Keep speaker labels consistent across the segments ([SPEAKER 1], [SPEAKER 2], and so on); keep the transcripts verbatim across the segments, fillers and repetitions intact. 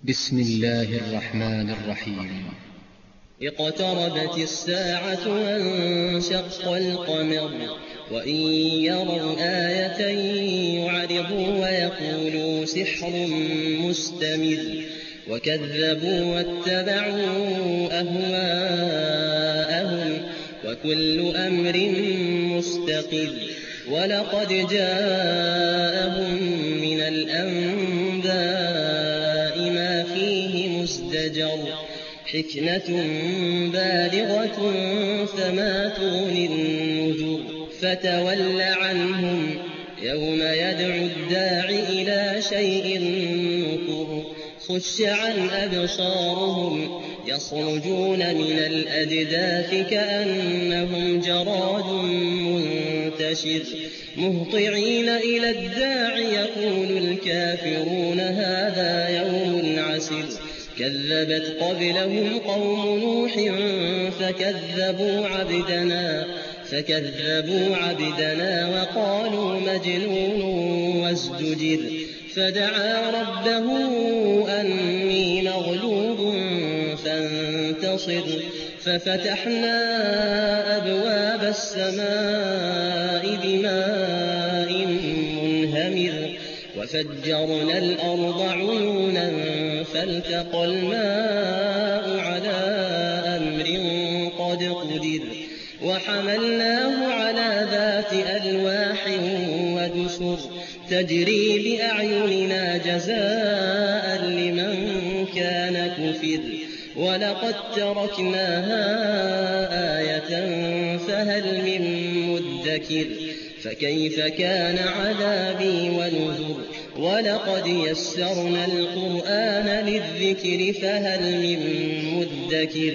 [SPEAKER 1] بسم الله الرحمن الرحيم.
[SPEAKER 2] اقتربت الساعة وانشق القمر وإن يروا آية يعرضوا ويقولوا سحر مستمر وكذبوا واتبعوا أهواءهم وكل أمر مستقر ولقد جاءهم من الأنباء ما فيه مزدجر حكمة بالغة فما تغني النذر فتول عنهم يوم يدعو الداع إلى شيء نكر خش عن أبصارهم يخرجون من الأجداث كأنهم جراد منتشر مهطعين إلى الداع يقول الكافرون هذا يوم عسر كذبت قبلهم قوم نوح فكذبوا عبدنا فكذبوا عبدنا وقالوا مجنون وازدجر فدعا ربه أني مغلوب فانتصر ففتحنا أبواب السماء بماء منهمر وفجرنا الأرض عيونا فالتقى الماء على أمر قد قدر وحملناه على ذات ألواح ودسر تجري بأعيننا جزاء لمن كان كفر ولقد تركناها آية فهل من مدكر فكيف كان عذابي ونذر ولقد يسرنا القرآن للذكر فهل من مدكر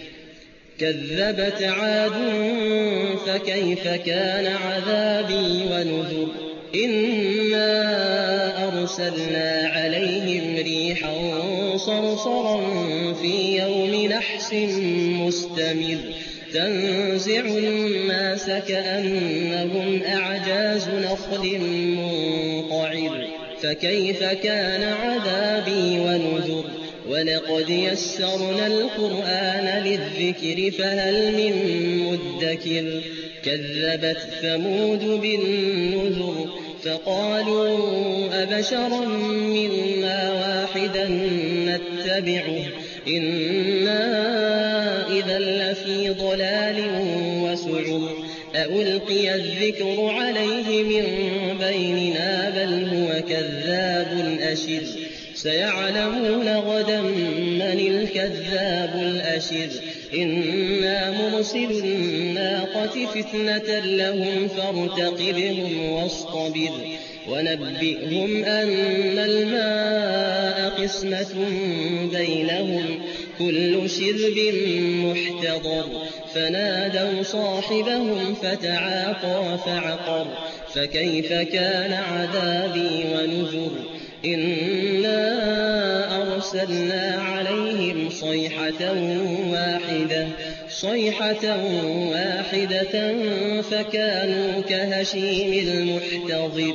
[SPEAKER 2] كذبت عاد فكيف كان عذابي ونذر إنا أرسلنا عليهم ريحا صرصرا في يوم نحس مستمر تنزع الناس كأنهم أعجاز نخل منقعر فكيف كان عذابي ونذر ولقد يسرنا القرآن للذكر فهل من مدكر كذبت ثمود بالنذر فقالوا أبشرا منا واحدا نتبعه إنا إذا لفي ضلال وسعر أألقي الذكر عليه من بيننا بل هو كذاب أشر سيعلمون غدا من الكذاب الأشر إنا مرسل الناقة فتنة لهم فارتقبهم واصطبر ونبئهم أن الماء قسمة بينهم كل شرب محتضر فنادوا صاحبهم فتعاطى فعقر فكيف كان عذابي ونذر إنا أرسلنا عليهم صيحة واحدة صيحة واحدة فكانوا كهشيم المحتضر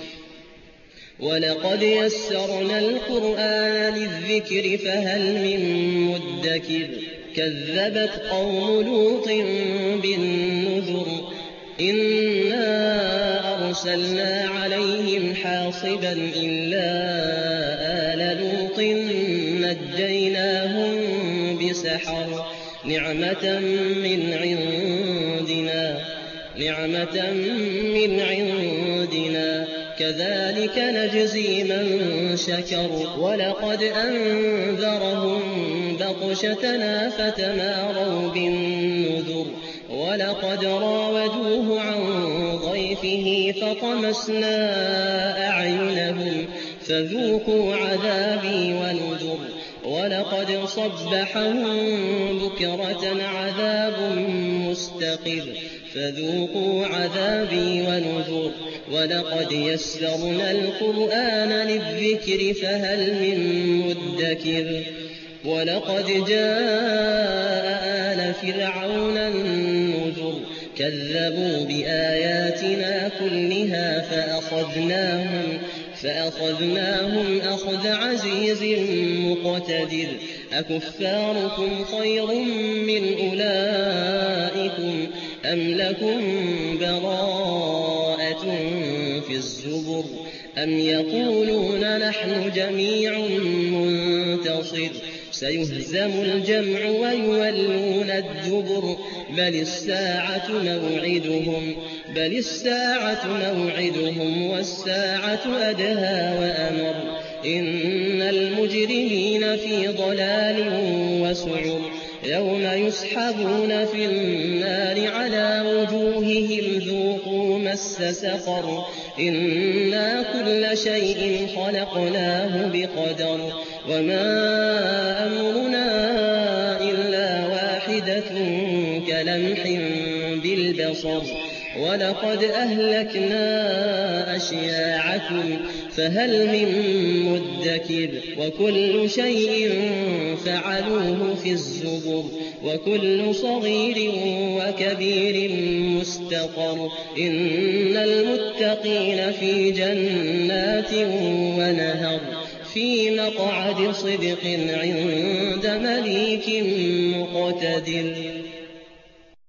[SPEAKER 2] ولقد يسرنا القرآن للذكر فهل من مدكر كذبت قوم لوط بالنذر إنا أرسلنا عليهم حاصبا إلا آل لوط نجيناهم بسحر نعمة من عندنا نعمة من عندنا كذلك نجزي من شكر ولقد أنذرهم بطشتنا فتماروا بالنذر ولقد راودوه عن ضيفه فطمسنا أعينهم فذوقوا عذابي ونذر ولقد صبحهم بكرة عذاب مستقر فذوقوا عذابي ونذر ولقد يسرنا القرآن للذكر فهل من مدكر ولقد جاء آل فرعون النذر كذبوا بآياتنا كلها فأخذناهم فأخذناهم أخذ عزيز مقتدر أكفاركم خير من أولئكم أم لكم براءة في الزبر أم يقولون نحن جميع منتصر سيهزم الجمع ويولون الدبر بل الساعة موعدهم بل الساعة موعدهم والساعة أدهى وأمر إن المجرمين في ضلال وسعر يوم يسحبون في النار على وجوههم ذوقوا مس سقر إنا كل شيء خلقناه بقدر وما أمرنا إلا واحدة كلمح بالبصر ولقد أهلكنا أشياعكم فهل من مدكر وكل شيء فعلوه في الزبر وكل صغير وكبير مستقر إن المتقين في جنات ونهر في مقعد صدق عند مليك مقتدر.